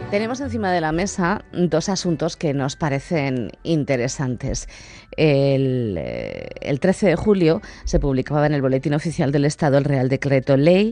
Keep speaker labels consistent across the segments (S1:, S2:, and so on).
S1: Tenemos encima de la mesa dos asuntos que nos parecen interesantes. El 13 de julio se publicaba en el Boletín Oficial del Estado el Real Decreto Ley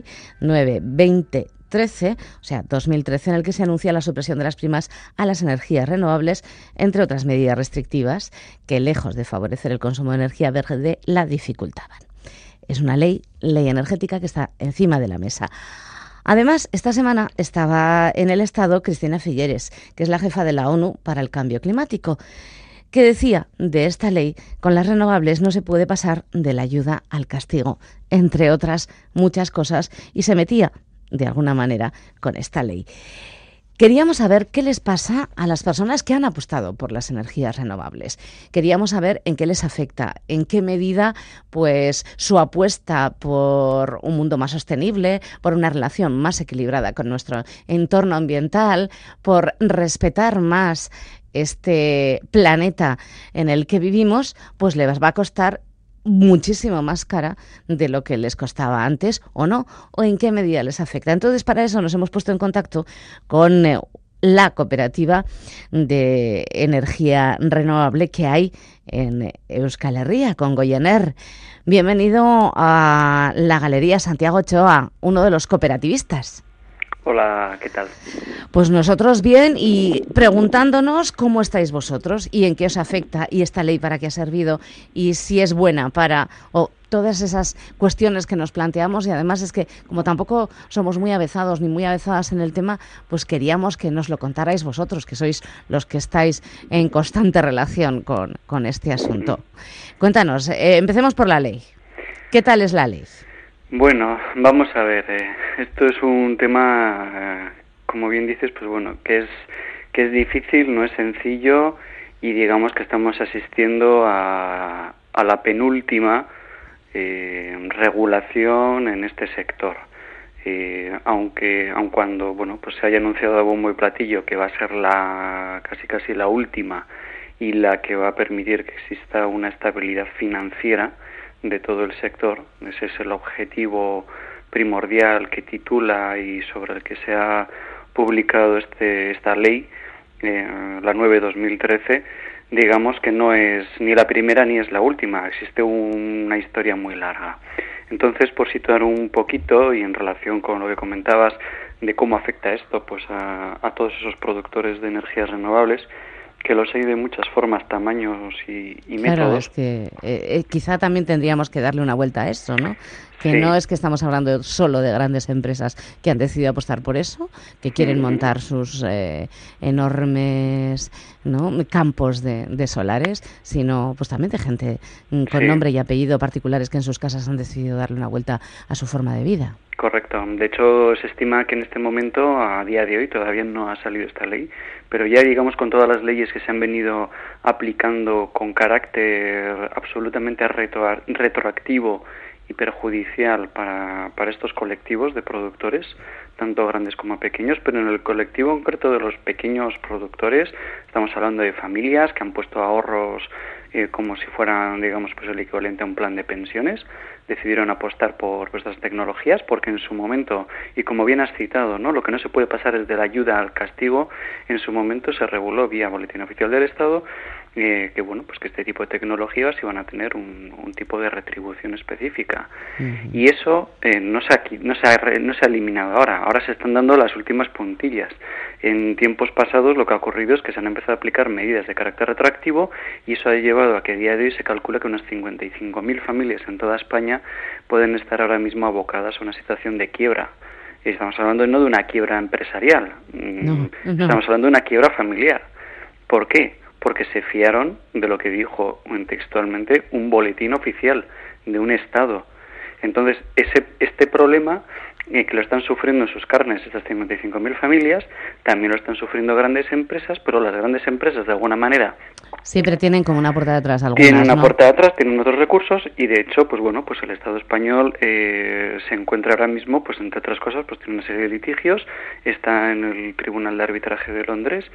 S1: 9/2013, o sea, 2013, en el que se anuncia la supresión de las primas a las energías renovables, entre otras medidas restrictivas que, lejos de favorecer el consumo de energía verde, la dificultaban. Es una ley energética que está encima de la mesa. Además, esta semana estaba en el Estado Cristina Figueres, que es la jefa de la ONU para el Cambio Climático, que decía de esta ley: con las renovables no se puede pasar de la ayuda al castigo, entre otras muchas cosas, y se metía, de alguna manera, con esta ley. Queríamos saber qué les pasa a las personas que han apostado por las energías renovables. Queríamos saber en qué les afecta, en qué medida pues su apuesta por un mundo más sostenible, por una relación más equilibrada con nuestro entorno ambiental, por respetar más este planeta en el que vivimos, pues les va a costar muchísimo más cara de lo que les costaba antes, o no, o en qué medida les afecta. Entonces, para eso nos hemos puesto en contacto con la cooperativa de energía renovable que hay en Euskal Herria, con Goiener. Bienvenido a la Galería Santiago Ochoa, uno de los cooperativistas.
S2: Hola, ¿qué tal?
S1: Pues nosotros bien, y preguntándonos cómo estáis vosotros y en qué os afecta, y esta ley para qué ha servido, y si es buena para todas esas cuestiones que nos planteamos. Y además es que, como tampoco somos muy avezados ni muy avezadas en el tema, pues queríamos que nos lo contarais vosotros, que sois los que estáis en constante relación con este asunto. Cuéntanos, empecemos por la ley. ¿Qué tal es la ley?
S2: Bueno, vamos a ver, esto es un tema, como bien dices, pues bueno, que es difícil, no es sencillo, y digamos que estamos asistiendo a la penúltima regulación en este sector. Aun cuando bueno, pues se haya anunciado a bombo y platillo que va a ser casi la última, y la que va a permitir que exista una estabilidad financiera de todo el sector. Ese es el objetivo primordial que titula y sobre el que se ha publicado esta ley, la 9/2013. Digamos que no es ni la primera ni es la última, existe una historia muy larga. Entonces, por situar un poquito, y en relación con lo que comentabas de cómo afecta esto pues a todos esos productores de energías renovables, que los hay de muchas formas, tamaños y métodos.
S1: Claro, es que quizá también tendríamos que darle una vuelta a eso, ¿no? Que
S2: sí.
S1: No es que estamos hablando solo de grandes empresas que han decidido apostar por eso, que quieren montar sus enormes, ¿no?, campos de solares, sino pues también de gente con nombre y apellido particulares que en sus casas han decidido darle una vuelta a su forma de vida.
S2: Correcto. De hecho, se estima que en este momento, a día de hoy, todavía no ha salido esta ley, pero ya, digamos, con todas las leyes que se han venido aplicando con carácter absolutamente retroactivo y perjudicial para estos colectivos de productores, tanto grandes como pequeños, pero en el colectivo concreto de los pequeños productores estamos hablando de familias que han puesto ahorros como si fueran, digamos, pues el equivalente a un plan de pensiones. Decidieron apostar por estas tecnologías porque en su momento, y como bien has citado, ¿no?, lo que no se puede pasar es de la ayuda al castigo. En su momento se reguló vía Boletín Oficial del Estado que bueno, pues que este tipo de tecnologías iban a tener un tipo de retribución específica. Y eso no se ha eliminado ahora se están dando las últimas puntillas. En tiempos pasados lo que ha ocurrido es que se han empezado a aplicar medidas de carácter retroactivo, y eso ha llevado a que a día de hoy se calcula que unas 55.000 familias en toda España pueden estar ahora mismo abocadas a una situación de quiebra. Y estamos hablando no de una quiebra empresarial, estamos hablando de una quiebra familiar. ¿Por qué? Porque se fiaron de lo que dijo textualmente un boletín oficial de un Estado. Entonces, este problema que lo están sufriendo en sus carnes estas 55.000 familias, también lo están sufriendo grandes empresas, pero las grandes empresas, de alguna manera,
S1: siempre tienen como una puerta de atrás algunas,
S2: tienen una puerta de atrás, tienen otros recursos, y de hecho, pues bueno, pues el Estado español se encuentra ahora mismo, pues entre otras cosas, pues tiene una serie de litigios, está en el Tribunal de Arbitraje de Londres,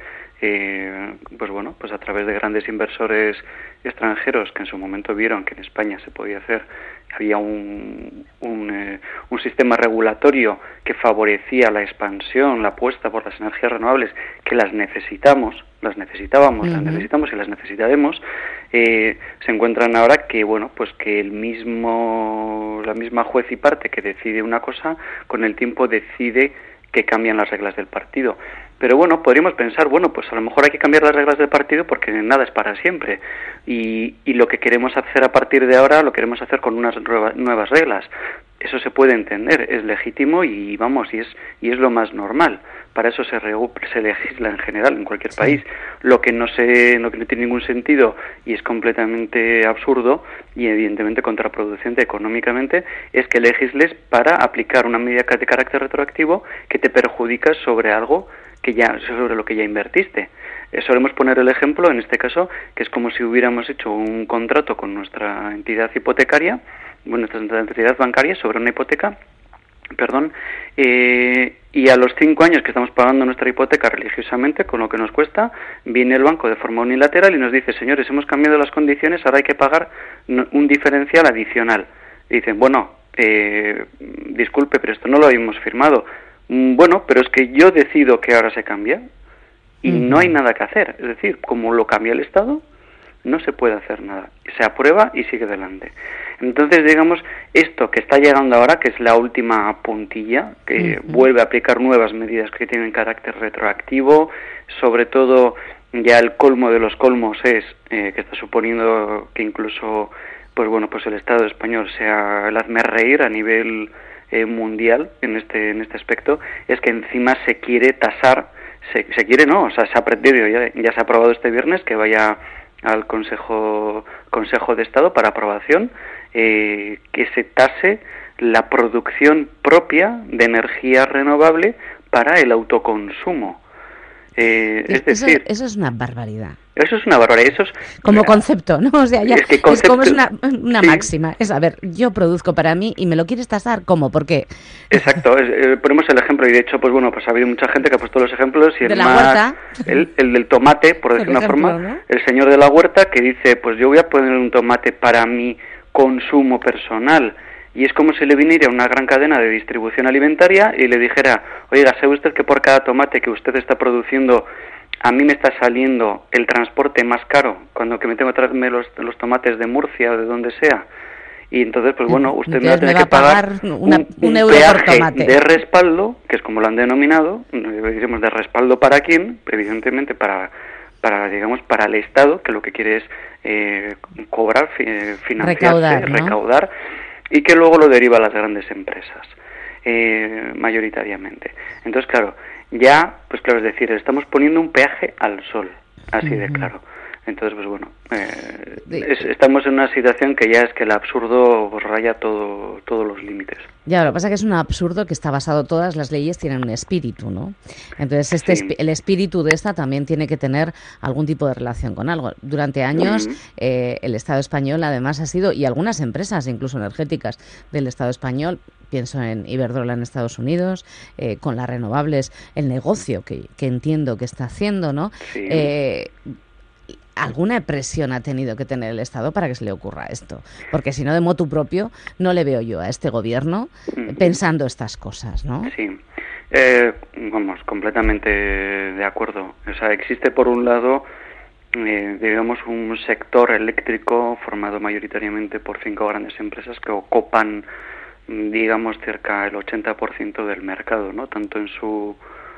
S2: pues bueno, pues a través de grandes inversores extranjeros que en su momento vieron que en España se podía hacer, había un sistema regulatorio que favorecía la expansión, la apuesta por las energías renovables, que las necesitábamos y las necesitaremos, se encuentran ahora que, bueno, pues que la misma juez y parte que decide una cosa, con el tiempo decide que cambian las reglas del partido. Pero bueno, podríamos pensar, bueno, pues a lo mejor hay que cambiar las reglas del partido porque nada es para siempre. Y lo que queremos hacer a partir de ahora lo queremos hacer con unas nuevas reglas. Eso se puede entender, es legítimo y vamos, y es lo más normal. Para eso se legisla en general en cualquier país. Lo que no tiene ningún sentido y es completamente absurdo y evidentemente contraproducente económicamente es que legisles para aplicar una medida de carácter retroactivo que te perjudica sobre algo sobre lo que ya invertiste. Solemos poner el ejemplo, en este caso, que es como si hubiéramos hecho un contrato con nuestra entidad hipotecaria, nuestra entidad bancaria sobre una hipoteca, y a los 5 años que estamos pagando nuestra hipoteca religiosamente, con lo que nos cuesta, viene el banco de forma unilateral y nos dice, señores, hemos cambiado las condiciones, ahora hay que pagar un diferencial adicional. Y dicen, bueno, disculpe, pero esto no lo habíamos firmado. Bueno, pero es que yo decido que ahora se cambia y no hay nada que hacer. Es decir, como lo cambia el Estado, no se puede hacer nada. Se aprueba y sigue adelante. Entonces, digamos, esto que está llegando ahora, que es la última puntilla, que vuelve a aplicar nuevas medidas que tienen carácter retroactivo, sobre todo ya el colmo de los colmos es que está suponiendo que incluso, pues bueno, pues el Estado español sea el hazmerreír a nivel mundial en este aspecto, es que encima se quiere tasar, se ha aprendido, ya se ha aprobado este viernes que vaya al Consejo de Estado para aprobación, que se tase la producción propia de energía renovable para el autoconsumo.
S1: Eso es una barbaridad.
S2: Eso es una barbaridad. Eso es,
S1: como concepto, ¿no? O sea, ya
S2: es
S1: como es una
S2: sí.
S1: máxima. Es, a ver, yo produzco para mí y me lo quieres tasar, ¿cómo? ¿Por qué?
S2: Exacto. Ponemos el ejemplo y de hecho, pues bueno, pues ha habido mucha gente que ha puesto los ejemplos y
S1: de la huerta.
S2: El del tomate, por decir una forma, ¿no? El señor de la huerta que dice, pues yo voy a poner un tomate para mi consumo personal. Y es como si le viniera una gran cadena de distribución alimentaria y le dijera, oiga, ¿sabe usted que por cada tomate que usted está produciendo, a mí me está saliendo el transporte más caro cuando que me tengo que traerme los tomates de Murcia o de donde sea? Y entonces, pues bueno, usted me va a tener que pagar un euro peaje por tomate de respaldo, que es como lo han denominado, decimos de respaldo para quién, evidentemente para el Estado, que lo que quiere es cobrar, financiarse, recaudar, y que luego lo deriva a las grandes empresas, mayoritariamente. Entonces, claro, ya, pues claro, es decir, estamos poniendo un peaje al sol, así de claro. Entonces, pues bueno, estamos en una situación que ya es que el absurdo raya todos los límites.
S1: Ya, lo que pasa es que es un absurdo que está basado, todas las leyes tienen un espíritu, ¿no? Entonces, el espíritu de esta también tiene que tener algún tipo de relación con algo. Durante años, el Estado español, además, ha sido, y algunas empresas, incluso energéticas del Estado español, pienso en Iberdrola en Estados Unidos, con las renovables, el negocio que entiendo que está haciendo, ¿no?
S2: Sí.
S1: Alguna presión ha tenido que tener el Estado para que se le ocurra esto, porque si no, de motu propio, no le veo yo a este gobierno pensando estas cosas, ¿no?
S2: Sí, vamos, completamente de acuerdo. O sea, existe por un lado, digamos, un sector eléctrico formado mayoritariamente por 5 grandes empresas que ocupan, digamos, cerca del 80% del mercado, ¿no? Tanto en su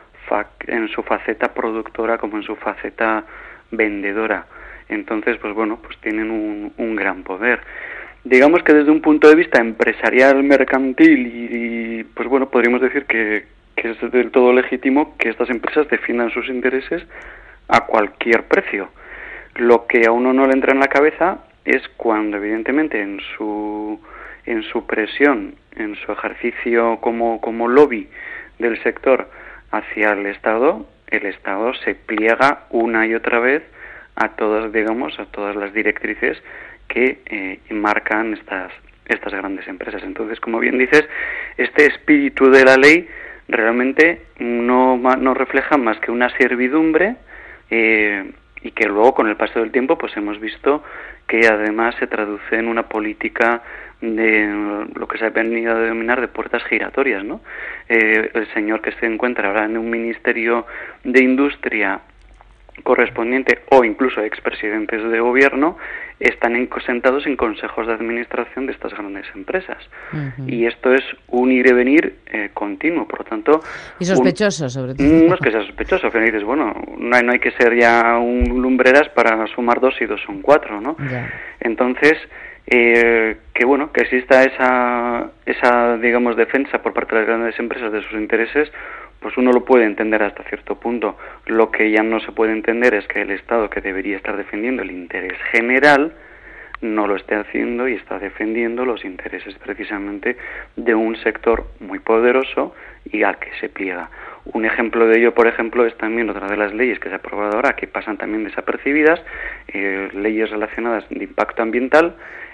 S2: faceta productora como en su faceta vendedora. Entonces, pues bueno, pues tienen un gran poder. Digamos que desde un punto de vista empresarial, mercantil y pues bueno, podríamos decir que es del todo legítimo que estas empresas defiendan sus intereses a cualquier precio. Lo que a uno no le entra en la cabeza es cuando evidentemente en su presión, en su ejercicio como lobby del sector hacia el Estado se pliega una y otra vez a todas las directrices que marcan estas grandes empresas. Entonces, como bien dices, este espíritu de la ley realmente no refleja más que una servidumbre y que luego con el paso del tiempo pues hemos visto que además se traduce en una política de lo que se ha venido a denominar de puertas giratorias, ¿no? El señor que se encuentra ahora en un ministerio de Industria correspondiente o incluso expresidentes de gobierno están sentados en consejos de administración de estas grandes empresas. Y esto es un ir y venir continuo, por lo tanto...
S1: Y sospechoso, sobre todo.
S2: No es que sea sospechoso, que dices, bueno, no hay que ser ya un lumbreras para sumar 2 y 2 son 4, ¿no?
S1: Ya.
S2: Entonces, que bueno, que exista esa, digamos, defensa por parte de las grandes empresas de sus intereses, pues uno lo puede entender hasta cierto punto. Lo que ya no se puede entender es que el Estado, que debería estar defendiendo el interés general, no lo esté haciendo y está defendiendo los intereses precisamente de un sector muy poderoso y al que se pliega. Un ejemplo de ello, por ejemplo, es también otra de las leyes que se ha aprobado ahora, que pasan también desapercibidas, leyes relacionadas de impacto ambiental.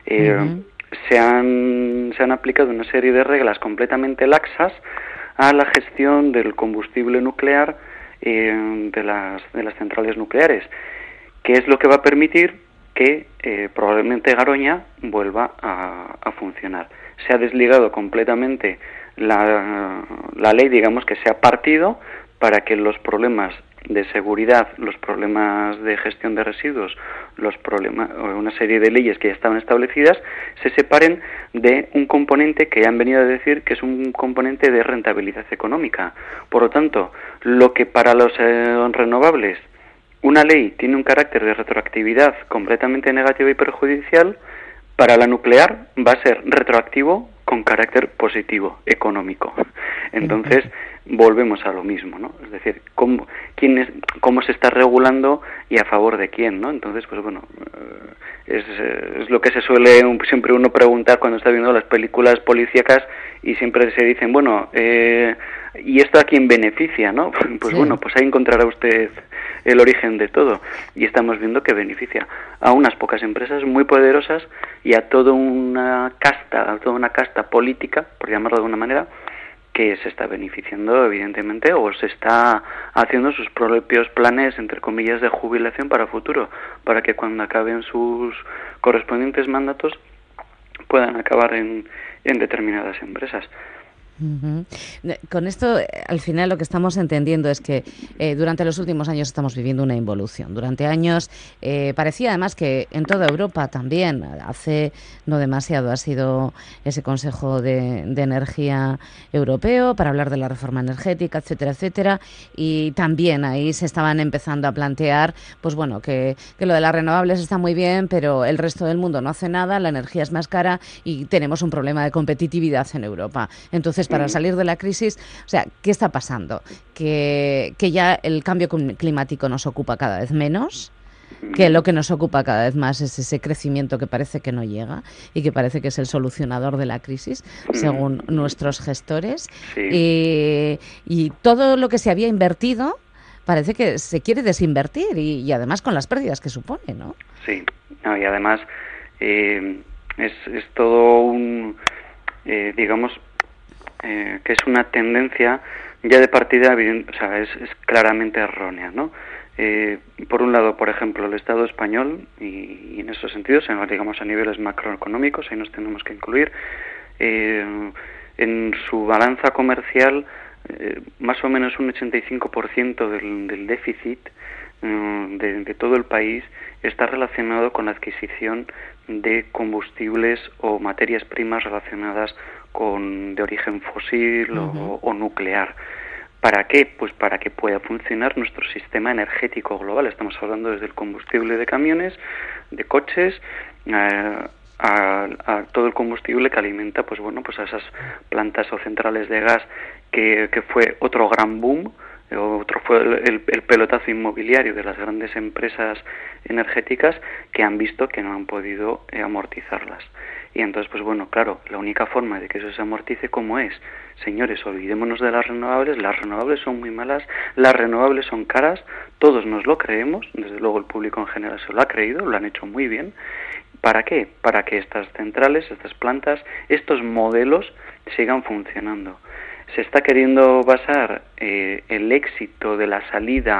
S2: Se han aplicado una serie de reglas completamente laxas a la gestión del combustible nuclear de las centrales nucleares, que es lo que va a permitir que probablemente Garoña vuelva a funcionar. Se ha desligado completamente la ley, digamos, que se ha partido para que los problemas de seguridad, los problemas de gestión de residuos, los problemas, una serie de leyes que ya estaban establecidas, se separen de un componente que han venido a decir que es un componente de rentabilidad económica. Por lo tanto, lo que para los renovables una ley tiene un carácter de retroactividad completamente negativo y perjudicial, para la nuclear va a ser retroactivo con carácter positivo, económico. Entonces, volvemos a lo mismo, ¿no? Es decir, cómo se está regulando y a favor de quién, ¿no? Entonces, pues bueno, es lo que se suele siempre uno preguntar cuando está viendo las películas policíacas y siempre se dicen, bueno, ¿y esto a quién beneficia, no? Pues sí. Bueno, pues ahí encontrará usted el origen de todo, y estamos viendo que beneficia a unas pocas empresas muy poderosas y a toda una casta política, por llamarlo de alguna manera, que se está beneficiando evidentemente o se está haciendo sus propios planes, entre comillas, de jubilación para futuro, para que cuando acaben sus correspondientes mandatos puedan acabar en determinadas empresas.
S1: Con esto, al final, lo que estamos entendiendo es que durante los últimos años estamos viviendo una involución. Durante años parecía además que en toda Europa también, hace no demasiado, ha sido ese Consejo de Energía Europeo para hablar de la reforma energética, etcétera, etcétera, y también ahí se estaban empezando a plantear, pues bueno, que lo de las renovables está muy bien, pero el resto del mundo no hace nada, la energía es más cara y tenemos un problema de competitividad en Europa. Entonces, para salir de la crisis, o sea, ¿qué está pasando? Que ya el cambio climático nos ocupa cada vez menos, que lo que nos ocupa cada vez más es ese crecimiento que parece que no llega y que parece que es el solucionador de la crisis, según nuestros gestores. Sí. Y todo lo que se había invertido parece que se quiere desinvertir y además con las pérdidas que supone, ¿no? Sí,
S2: no, y además es todo un, digamos, que es una tendencia ya de partida, o sea, es claramente errónea, ¿no? Por un lado, por ejemplo, el Estado español, y en esos sentidos, digamos a niveles macroeconómicos, ahí nos tenemos que incluir, en su balanza comercial, más o menos un 85% del déficit de todo el país está relacionado con la adquisición de combustibles o materias primas relacionadas de origen fósil o nuclear. ¿Para qué? Pues para que pueda funcionar nuestro sistema energético global. Estamos hablando desde el combustible de camiones, de coches, a todo el combustible que alimenta, pues bueno, pues a esas plantas o centrales de gas que fue otro gran boom. Otro fue el pelotazo inmobiliario de las grandes empresas energéticas que han visto que no han podido amortizarlas. Y entonces, pues bueno, claro, la única forma de que eso se amortice, ¿cómo es? Señores, olvidémonos de las renovables son muy malas, las renovables son caras, todos nos lo creemos, desde luego el público en general se lo ha creído, lo han hecho muy bien. ¿Para qué? Para que estas centrales, estas plantas, estos modelos sigan funcionando. Se está queriendo basar el éxito de la salida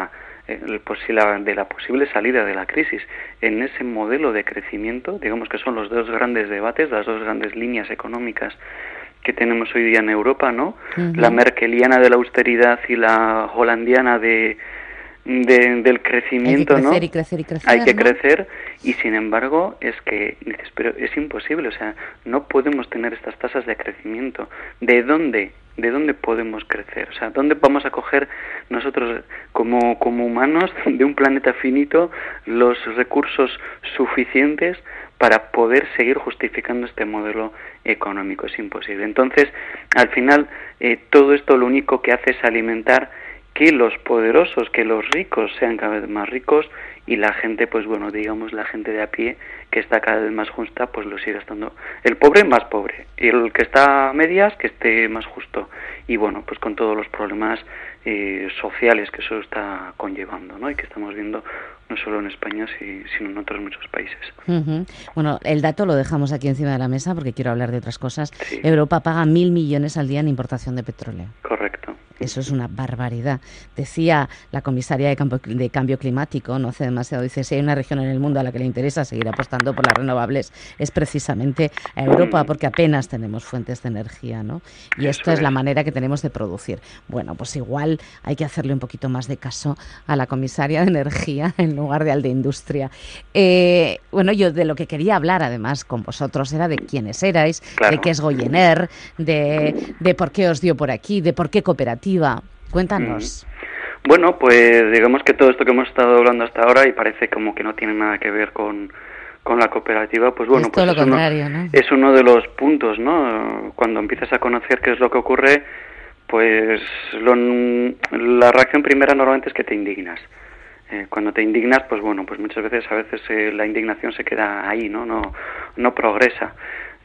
S2: de la posible salida de la crisis en ese modelo de crecimiento, digamos que son los dos grandes debates, las dos grandes líneas económicas que tenemos hoy día en Europa, ¿no? Uh-huh. La merkeliana de la austeridad y la holandiana del crecimiento, ¿no?
S1: Hay que crecer y crecer,
S2: hay que
S1: ¿no?
S2: crecer, y sin embargo es que dices, pero es imposible, o sea, no podemos tener estas tasas de crecimiento. ¿De dónde podemos crecer? O sea, ¿dónde vamos a coger nosotros como humanos de un planeta finito los recursos suficientes para poder seguir justificando este modelo económico? Es imposible. Entonces, al final, todo esto lo único que hace es alimentar que los poderosos, que los ricos sean cada vez más ricos, y la gente, pues bueno, digamos, la gente de a pie, que está cada vez más justa, pues lo siga estando. El pobre más pobre, y el que está a medias, que esté más justo. Y bueno, pues con todos los problemas sociales que eso está conllevando, ¿no? Y que estamos viendo no solo en España, sino en otros muchos países.
S1: Uh-huh. Bueno, el dato lo dejamos aquí encima de la mesa porque quiero hablar de otras cosas.
S2: Sí.
S1: Europa paga 1.000 millones al día en importación de petróleo.
S2: Correcto.
S1: Eso es una barbaridad. Decía la comisaria de Cambio Climático, no hace demasiado, dice, si hay una región en el mundo a la que le interesa seguir apostando por las renovables, es precisamente a Europa, porque apenas tenemos fuentes de energía, ¿no? Y esto es la manera que tenemos de producir. Bueno, pues igual hay que hacerle un poquito más de caso a la comisaria de Energía en lugar de al de Industria. Bueno, yo de lo que quería hablar, además, con vosotros era de quiénes erais,
S2: claro,
S1: de qué es Goyener, de por qué os dio por aquí, de por qué cooperativa. Cuéntanos.
S2: Bueno, pues digamos que todo esto que hemos estado hablando hasta ahora y parece como que no tiene nada que ver con la cooperativa, pues bueno, pues
S1: lo contrario, ¿no?
S2: Es uno de los puntos, ¿no? Cuando empiezas a conocer qué es lo que ocurre, pues la reacción primera normalmente es que te indignas. Cuando te indignas, pues bueno, pues muchas veces, la indignación se queda ahí, ¿no? No progresa.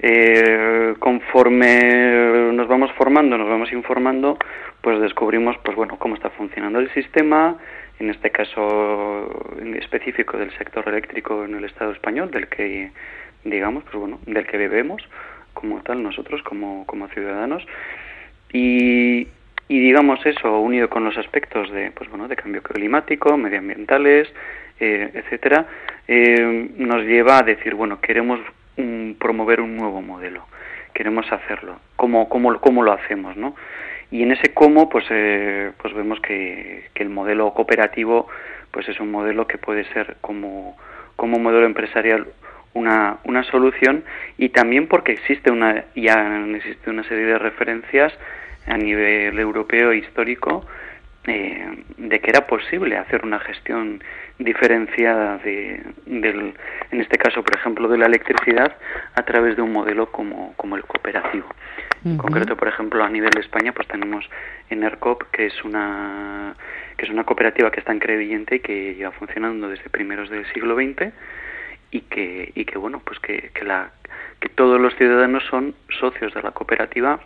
S2: Conforme nos vamos formando, nos vamos informando, pues descubrimos, pues bueno, cómo está funcionando el sistema, en este caso en específico del sector eléctrico en el Estado español, del que, digamos, pues bueno, del que bebemos como tal nosotros, como ciudadanos, y digamos eso, unido con los aspectos de, pues bueno, de cambio climático, medioambientales, etcétera, nos lleva a decir, bueno, queremos promover un nuevo modelo, queremos hacerlo. ¿Cómo lo hacemos, no? Y en ese cómo, pues vemos que el modelo cooperativo, pues es un modelo que puede ser como modelo empresarial una solución, y también porque existe una serie de referencias a nivel europeo e histórico de que era posible hacer una gestión diferenciada en este caso, por ejemplo, de la electricidad a través de un modelo como el cooperativo. Uh-huh. En concreto, por ejemplo, a nivel de España, pues tenemos ENERCOP, que es una cooperativa que está en Crevillente y que lleva funcionando desde primeros del siglo XX, y que bueno, pues que todos los ciudadanos son socios de la cooperativa.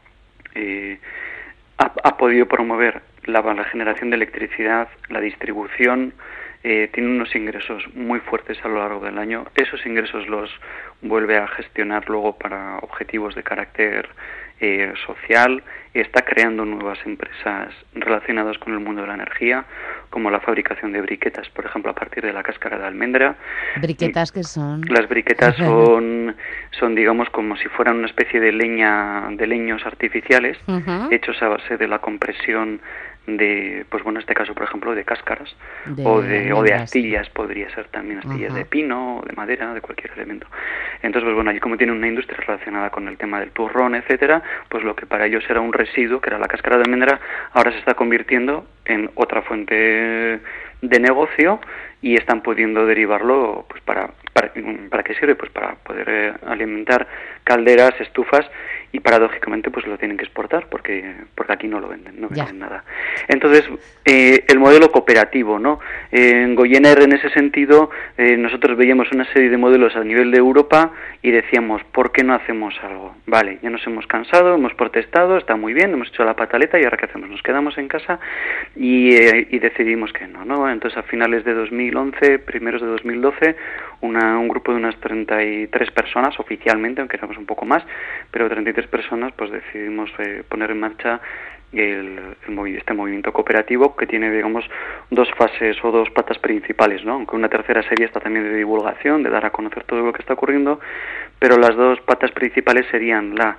S2: Ha podido promover la generación de electricidad, la distribución, tiene unos ingresos muy fuertes a lo largo del año. Esos ingresos los vuelve a gestionar luego para objetivos de carácter social, está creando nuevas empresas relacionadas con el mundo de la energía, como la fabricación de briquetas, por ejemplo, a partir de la cáscara de almendra.
S1: ¿Briquetas qué son?
S2: Las briquetas son digamos, como si fueran una especie de leños artificiales, uh-huh, hechos a base de la compresión de, pues bueno, en este caso, por ejemplo, de cáscaras o de astillas, podría ser también astillas, uh-huh, de pino o de madera, de cualquier elemento. Entonces, pues bueno, allí como tiene una industria relacionada con el tema del turrón, etcétera, pues lo que para ellos era un residuo, que era la cáscara de almendra, ahora se está convirtiendo en otra fuente de negocio, y están pudiendo derivarlo, pues ¿para qué sirve? Pues para poder alimentar calderas, estufas, y paradójicamente pues lo tienen que exportar porque aquí no venden nada. Entonces, el modelo cooperativo, ¿no? En Goyener, en ese sentido, nosotros veíamos una serie de modelos a nivel de Europa y decíamos, ¿por qué no hacemos algo? Vale, ya nos hemos cansado, hemos protestado, está muy bien, hemos hecho la pataleta, y ahora ¿qué hacemos? Nos quedamos en casa y decidimos que no. Entonces, a finales de 2011, primeros de 2012, un grupo de unas 33 personas oficialmente, aunque éramos un poco más, pero 33 personas, pues decidimos poner en marcha este movimiento cooperativo, que tiene, digamos, dos fases o dos patas principales, ¿no? Aunque una tercera serie está también de divulgación, de dar a conocer todo lo que está ocurriendo, pero las dos patas principales serían la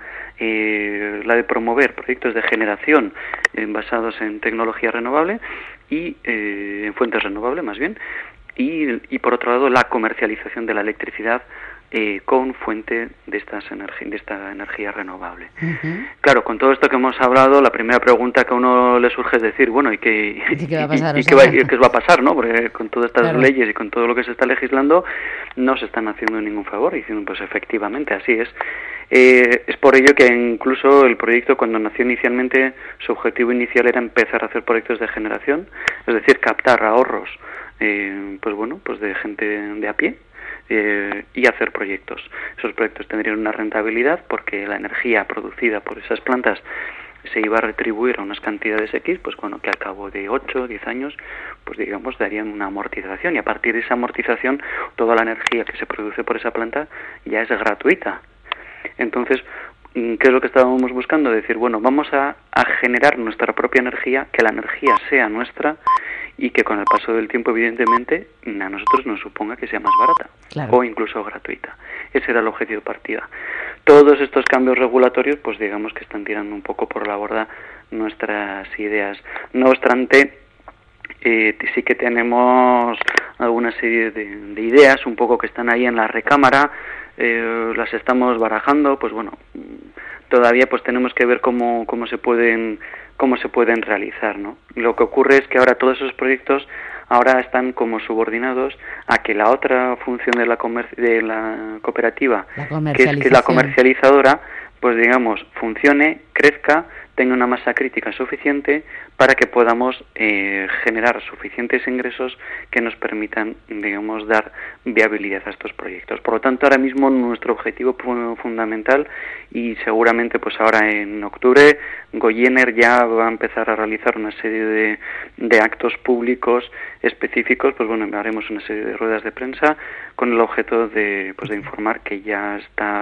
S2: de promover proyectos de generación basados en tecnología renovable y en fuentes renovables, más bien, y por otro lado la comercialización de la electricidad con fuente de esta energía renovable.
S1: Uh-huh.
S2: Claro, con todo esto que hemos hablado, la primera pregunta que a uno le surge es decir, bueno, ¿y qué
S1: va a pasar?
S2: qué va a pasar, ¿no? Porque con todas estas leyes y con todo lo que se está legislando, no se están haciendo ningún favor. Y diciendo, pues efectivamente, así es. Es por ello que incluso el proyecto, cuando nació inicialmente, su objetivo inicial era empezar a hacer proyectos de generación, es decir, captar ahorros, pues de gente de a pie, y hacer proyectos. Esos proyectos tendrían una rentabilidad porque la energía producida por esas plantas se iba a retribuir a unas cantidades X, pues bueno, que al cabo de 8 o 10 años, pues digamos, darían una amortización, y a partir de esa amortización toda la energía que se produce por esa planta ya es gratuita. Entonces, ¿qué es lo que estábamos buscando? Decir, bueno, vamos a generar nuestra propia energía, que la energía sea nuestra y que con el paso del tiempo, evidentemente, a nosotros nos suponga que sea más barata, claro, o incluso gratuita. Ese era el objetivo de partida. Todos estos cambios regulatorios, pues digamos que están tirando un poco por la borda nuestras ideas. No obstante, sí que tenemos alguna serie de ideas un poco que están ahí en la recámara, las estamos barajando, pues bueno, todavía pues tenemos que ver cómo se pueden realizar, ¿no? Lo que ocurre es que ahora todos esos proyectos ahora están como subordinados a que la otra función de la cooperativa, que es que la comercializadora, pues digamos, funcione, crezca, tenga una masa crítica suficiente para que podamos generar suficientes ingresos que nos permitan, digamos, dar viabilidad a estos proyectos. Por lo tanto, ahora mismo nuestro objetivo fundamental, y seguramente pues ahora en octubre Goiener ya va a empezar a realizar una serie de actos públicos específicos, pues bueno, haremos una serie de ruedas de prensa con el objeto de informar que ya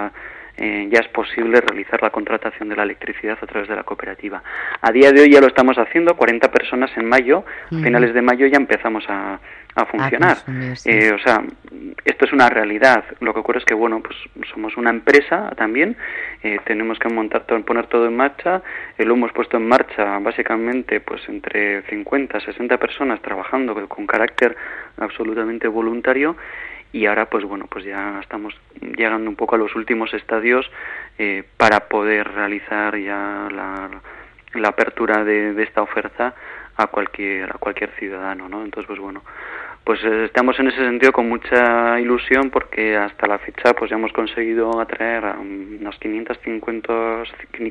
S2: es posible realizar la contratación de la electricidad a través de la cooperativa. A día de hoy ya lo estamos haciendo, 40 personas en mayo, a finales de mayo ya empezamos a funcionar. O sea, esto es una realidad. Lo que ocurre es que, bueno, pues somos una empresa también, tenemos que poner todo en marcha, lo hemos puesto en marcha básicamente pues entre 50 a 60 personas trabajando con carácter absolutamente voluntario. Y ahora, pues bueno, pues ya estamos llegando un poco a los últimos estadios para poder realizar ya la apertura de esta oferta a cualquier ciudadano, ¿no? Entonces, pues bueno, pues estamos en ese sentido con mucha ilusión, porque hasta la fecha pues ya hemos conseguido atraer a unos 550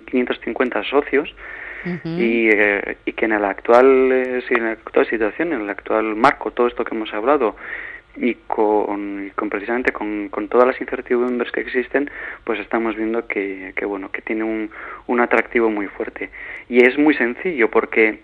S2: socios. Uh-huh. Y que en la actual situación, en el actual marco, todo esto que hemos hablado, y precisamente con todas las incertidumbres que existen, pues estamos viendo que tiene un atractivo muy fuerte. Y es muy sencillo, porque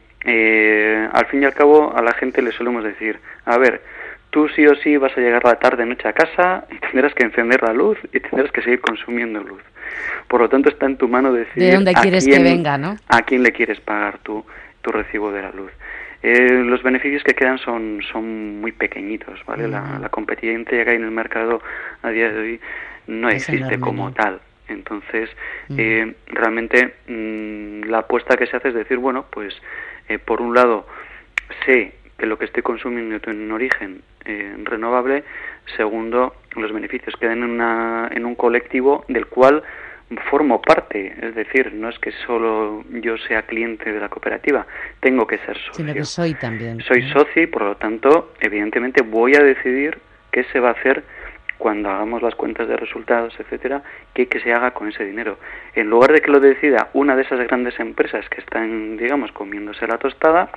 S2: al fin y al cabo a la gente le solemos decir, a ver, tú sí o sí vas a llegar la tarde noche a casa y tendrás que encender la luz y tendrás que seguir consumiendo luz. Por lo tanto, está en tu mano decidir
S1: de dónde quieres que venga, ¿no?
S2: A quién le quieres pagar tu recibo de la luz. Los beneficios que quedan son muy pequeñitos, ¿vale? La competencia que hay en el mercado a día de hoy no existe como tal. Entonces, realmente la apuesta que se hace es decir, bueno, pues por un lado sé que lo que estoy consumiendo tiene un origen renovable. Segundo, los beneficios quedan en un colectivo del cual formo parte, es decir, no es que solo yo sea cliente de la cooperativa, tengo que ser socio.
S1: Sino que soy también.
S2: Soy socio y por lo tanto, evidentemente, voy a decidir qué se va a hacer cuando hagamos las cuentas de resultados, etcétera, que se haga con ese dinero. En lugar de que lo decida una de esas grandes empresas que están, digamos, comiéndose la tostada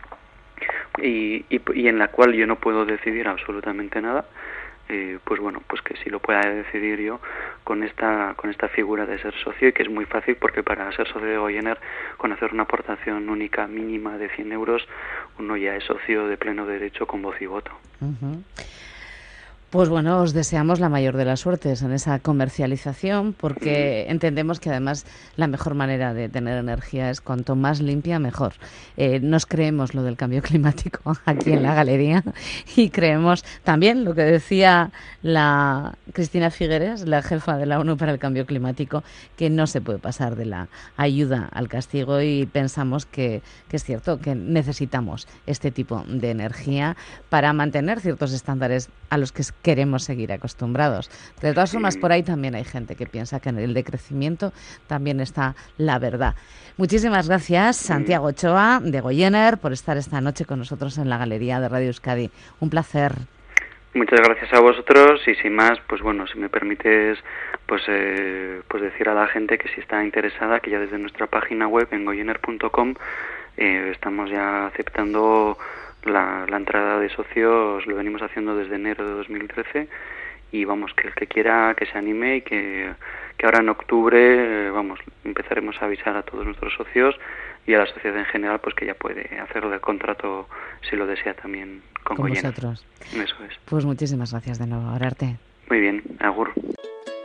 S2: y en la cual yo no puedo decidir absolutamente nada, pues bueno, pues que sí lo pueda decidir yo con esta figura de ser socio, y que es muy fácil, porque para ser socio de Goiener, con hacer una aportación única mínima de 100 euros, uno ya es socio de pleno derecho con voz y voto.
S1: Uh-huh. Pues bueno, os deseamos la mayor de las suertes en esa comercialización, porque entendemos que además la mejor manera de tener energía es cuanto más limpia, mejor. Nos creemos lo del cambio climático aquí en la galería y creemos también lo que decía la Cristina Figueres, la jefa de la ONU para el cambio climático, que no se puede pasar de la ayuda al castigo, y pensamos que es cierto que necesitamos este tipo de energía para mantener ciertos estándares a los que queremos seguir acostumbrados. De todas formas, por ahí también hay gente que piensa que en el decrecimiento también está la verdad. Muchísimas gracias, Santiago Ochoa, de Goyener, por estar esta noche con nosotros en la Galería de Radio Euskadi. Un placer.
S2: Muchas gracias a vosotros, y sin más, pues bueno, si me permites, pues decir a la gente que si está interesada, que ya desde nuestra página web en goyener.com estamos ya aceptando la entrada de socios. Lo venimos haciendo desde enero de 2013, y vamos, que el que quiera que se anime, y que ahora en octubre empezaremos a avisar a todos nuestros socios y a la sociedad en general, pues que ya puede hacerlo del contrato si lo desea también con Goyener.
S1: Vosotros.
S2: Eso es.
S1: Pues muchísimas gracias de nuevo, Orarte.
S2: Muy bien, agur.